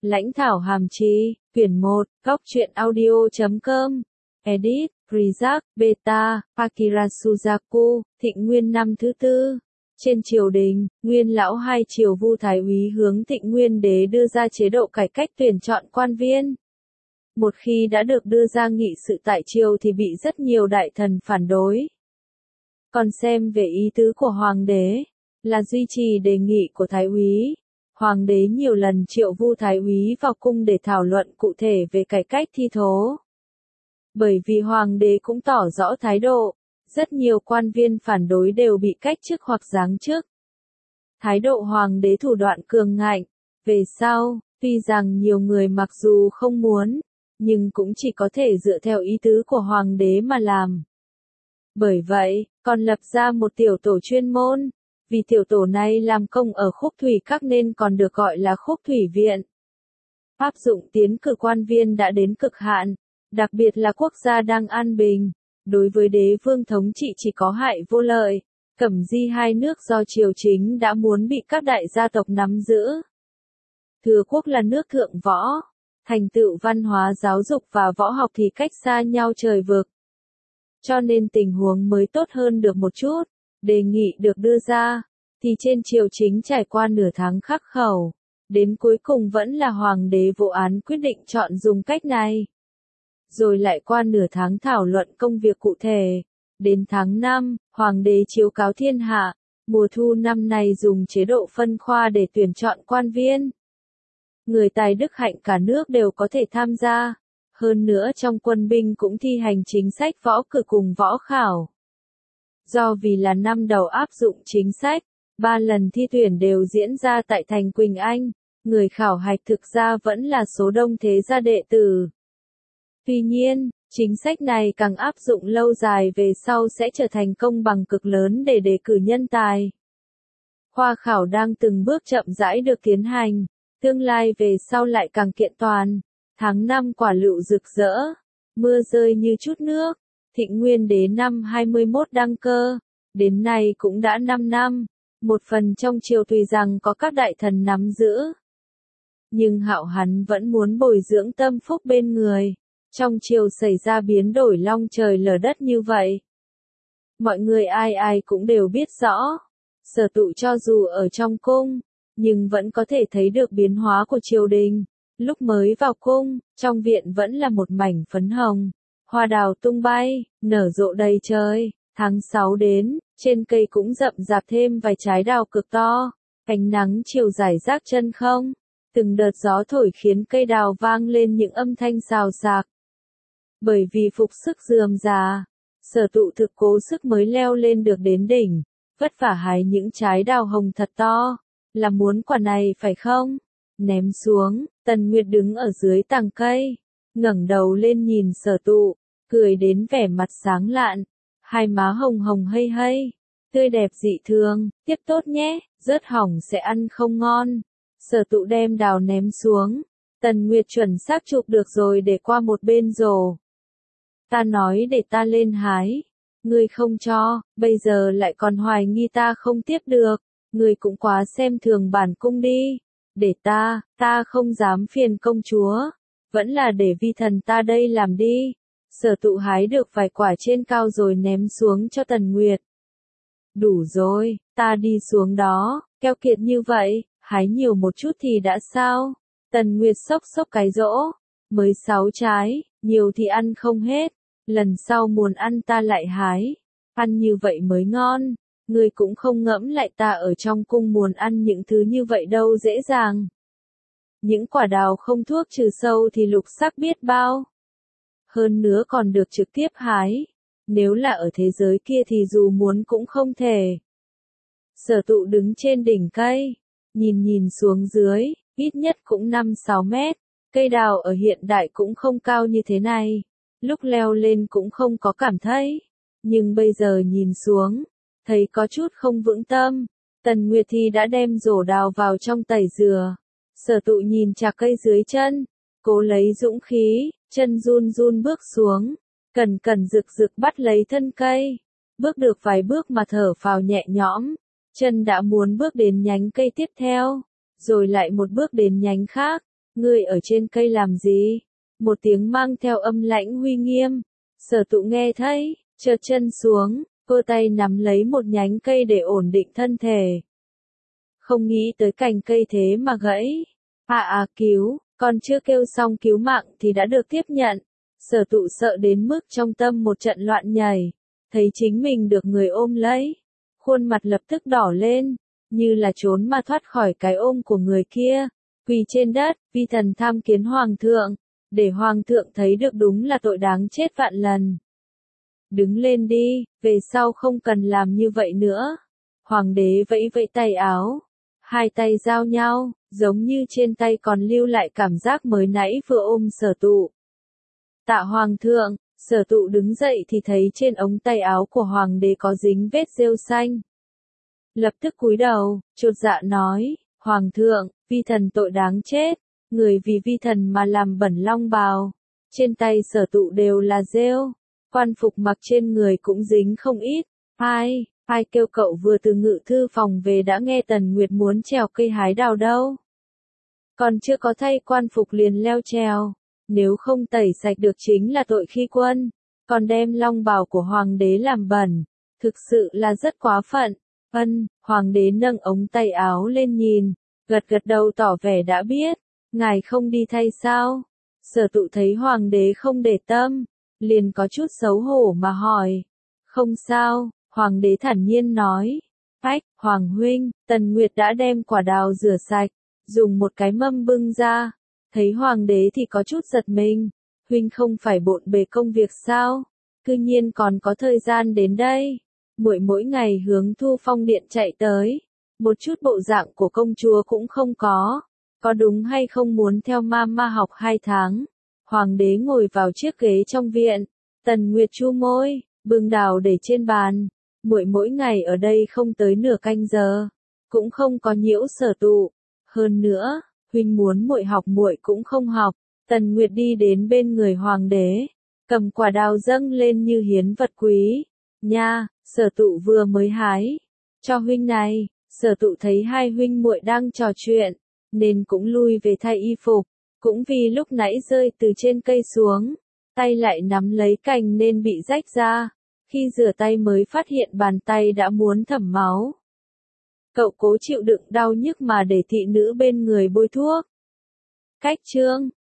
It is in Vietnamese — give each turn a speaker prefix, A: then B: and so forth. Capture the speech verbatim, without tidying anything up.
A: Lãnh thảo hàm chi, quyển một, góc truyện audio chấm com, edit, Rizak, Beta, Akira Suzaku, Thịnh Nguyên năm thứ tư. Trên triều đình, Nguyên lão hai triều Vu Thái úy hướng Thịnh Nguyên đế đưa ra chế độ cải cách tuyển chọn quan viên. Một khi đã được đưa ra nghị sự tại triều thì bị rất nhiều đại thần phản đối. Còn xem về ý tứ của hoàng đế, là duy trì đề nghị của Thái úy. Hoàng đế nhiều lần triệu Vu Thái úy vào cung để thảo luận cụ thể về cải cách thi thố. Bởi vì hoàng đế cũng tỏ rõ thái độ, rất nhiều quan viên phản đối đều bị cách chức hoặc giáng chức. Thái độ hoàng đế thủ đoạn cường ngạnh. Về sau, tuy rằng nhiều người mặc dù không muốn, nhưng cũng chỉ có thể dựa theo ý tứ của hoàng đế mà làm. Bởi vậy, còn lập ra một tiểu tổ chuyên môn. Vì tiểu tổ này làm công ở Khúc Thủy Các nên còn được gọi là Khúc Thủy Viện. Áp dụng tiến cử quan viên đã đến cực hạn, đặc biệt là quốc gia đang an bình. Đối với đế vương thống trị chỉ có hại vô lợi. Cẩm Di hai nước do triều chính đã muốn bị các đại gia tộc nắm giữ. Thừa quốc là nước thượng võ. Thành tựu văn hóa giáo dục và võ học thì cách xa nhau trời vực. Cho nên tình huống mới tốt hơn được một chút. Đề nghị được đưa ra, thì trên triều chính trải qua nửa tháng khắc khẩu. Đến cuối cùng vẫn là hoàng đế vô án quyết định chọn dùng cách này. Rồi lại qua nửa tháng thảo luận công việc cụ thể. Đến tháng năm, hoàng đế chiếu cáo thiên hạ, mùa thu năm nay dùng chế độ phân khoa để tuyển chọn quan viên. Người tài đức hạnh cả nước đều có thể tham gia. Hơn nữa trong quân binh cũng thi hành chính sách võ cử cùng võ khảo. Do vì là năm đầu áp dụng chính sách, ba lần thi tuyển đều diễn ra tại thành Quỳnh Anh, người khảo hạch thực ra vẫn là số đông thế gia đệ tử. Tuy nhiên, chính sách này càng áp dụng lâu dài về sau sẽ trở thành công bằng cực lớn để đề cử nhân tài. Khoa khảo đang từng bước chậm rãi được tiến hành, tương lai về sau lại càng kiện toàn. Tháng năm quả lựu rực rỡ, mưa rơi như chút nước. Thịnh Nguyên đế năm hai mươi mốt đăng cơ, đến nay cũng đã năm năm, một phần trong triều tùy rằng có các đại thần nắm giữ. Nhưng Hạo hắn vẫn muốn bồi dưỡng tâm phúc bên người, trong triều xảy ra biến đổi long trời lở đất như vậy. Mọi người ai ai cũng đều biết rõ, Sở Tụ cho dù ở trong cung, nhưng vẫn có thể thấy được biến hóa của triều đình. Lúc mới vào cung, trong viện vẫn là một mảnh phấn hồng. Hoa đào tung bay, nở rộ đầy trời, tháng sáu đến, trên cây cũng rậm rạp thêm vài trái đào cực to, ánh nắng chiều rải rác chân không, từng đợt gió thổi khiến cây đào vang lên những âm thanh xào xạc. Bởi vì phục sức rườm rà, Sở Tụ thực cố sức mới leo lên được đến đỉnh, vất vả hái những trái đào hồng thật to, là muốn quả này phải không? Ném xuống, Tần Nguyệt đứng ở dưới tàng cây, ngẩng đầu lên nhìn Sở Tụ, cười đến vẻ mặt sáng lạn, hai má hồng hồng hây hây, tươi đẹp dị thường, tiếp tốt nhé, rớt hỏng sẽ ăn không ngon. Sở Tụ đem đào ném xuống, Tần Nguyệt chuẩn xác chụp được rồi để qua một bên rổ. Ta nói để ta lên hái, ngươi không cho, bây giờ lại còn hoài nghi ta không tiếp được, ngươi cũng quá xem thường bản cung đi, để ta, ta không dám phiền công chúa, vẫn là để vi thần ta đây làm đi. Sở Tụ hái được vài quả trên cao rồi ném xuống cho Tần Nguyệt. Đủ rồi, ta đi xuống đó, keo kiệt như vậy, hái nhiều một chút thì đã sao? Tần Nguyệt xốc xốc cái rỗ, mới sáu trái, nhiều thì ăn không hết, lần sau muốn ăn ta lại hái, ăn như vậy mới ngon, ngươi cũng không ngẫm lại ta ở trong cung muốn ăn những thứ như vậy đâu dễ dàng. Những quả đào không thuốc trừ sâu thì lục sắc biết bao. Hơn nữa còn được trực tiếp hái. Nếu là ở thế giới kia thì dù muốn cũng không thể. Sở Tụ đứng trên đỉnh cây, nhìn nhìn xuống dưới, ít nhất cũng năm sáu mét. Cây đào ở hiện đại cũng không cao như thế này. Lúc leo lên cũng không có cảm thấy. Nhưng bây giờ nhìn xuống, thấy có chút không vững tâm. Tần Nguyệt thì đã đem rổ đào vào trong tẩy dừa. Sở Tụ nhìn chạc cây dưới chân, cố lấy dũng khí, chân run run bước xuống, cẩn cẩn rực rực bắt lấy thân cây, bước được vài bước mà thở phào nhẹ nhõm, chân đã muốn bước đến nhánh cây tiếp theo, rồi lại một bước đến nhánh khác, Ngươi ở trên cây làm gì? Một tiếng mang theo âm lãnh uy nghiêm. Sở Tụ nghe thấy, trượt chân xuống, cô tay nắm lấy một nhánh cây để ổn định thân thể. Không nghĩ tới cành cây thế mà gãy. À à cứu, còn chưa kêu xong cứu mạng thì đã được tiếp nhận. Sở Tụ sợ đến mức trong tâm một trận loạn nhảy. Thấy chính mình được người ôm lấy. Khuôn mặt lập tức đỏ lên, như là trốn mà thoát khỏi cái ôm của người kia. Quỳ trên đất, vi thần tham kiến hoàng thượng. Để hoàng thượng thấy được đúng là tội đáng chết vạn lần. Đứng lên đi, về sau không cần làm như vậy nữa. Hoàng đế vẫy vẫy tay áo. Hai tay giao nhau, giống như trên tay còn lưu lại cảm giác mới nãy vừa ôm Sở Tụ. Tạ hoàng thượng, Sở Tụ đứng dậy thì thấy trên ống tay áo của hoàng đế có dính vết rêu xanh. Lập tức cúi đầu, chột dạ nói, hoàng thượng, vi thần tội đáng chết, người vì vi thần mà làm bẩn long bào. Trên tay Sở Tụ đều là rêu, quan phục mặc trên người cũng dính không ít. Ai, ai kêu cậu vừa từ ngự thư phòng về đã nghe Tần Nguyệt muốn trèo cây hái đào đâu. Còn chưa có thay quan phục liền leo trèo, nếu không tẩy sạch được chính là tội khi quân, còn đem long bào của hoàng đế làm bẩn, thực sự là rất quá phận. Ân, hoàng đế nâng ống tay áo lên nhìn, gật gật đầu tỏ vẻ đã biết, ngài không đi thay sao? Sở Tụ thấy hoàng đế không để tâm, liền có chút xấu hổ mà hỏi. Không sao, hoàng đế thản nhiên nói. Ách, hoàng huynh, Tần Nguyệt đã đem quả đào rửa sạch, dùng một cái mâm bưng ra. Thấy hoàng đế thì có chút giật mình. Huynh không phải bộn bề công việc sao? Cư nhiên còn có thời gian đến đây. Muội mỗi ngày hướng Thu Phong điện chạy tới. Một chút bộ dạng của công chúa cũng không có. Có đúng hay không muốn theo mama học hai tháng? Hoàng đế ngồi vào chiếc ghế trong viện. Tần Nguyệt chu môi, bưng đào để trên bàn. Muội mỗi ngày ở đây không tới nửa canh giờ, cũng không có nhiễu Sở Tụ. Hơn nữa, huynh muốn muội học muội cũng không học. Tần Nguyệt đi đến bên người hoàng đế, cầm quả đào dâng lên như hiến vật quý. Nha, Sở Tụ vừa mới hái, cho huynh này. Sở Tụ thấy hai huynh muội đang trò chuyện, nên cũng lui về thay y phục. Cũng vì lúc nãy rơi từ trên cây xuống, tay lại nắm lấy cành nên bị rách ra. Khi rửa tay mới phát hiện bàn tay đã muốn thẩm máu. Cậu cố chịu đựng đau nhức mà để thị nữ bên người bôi thuốc. Cách chương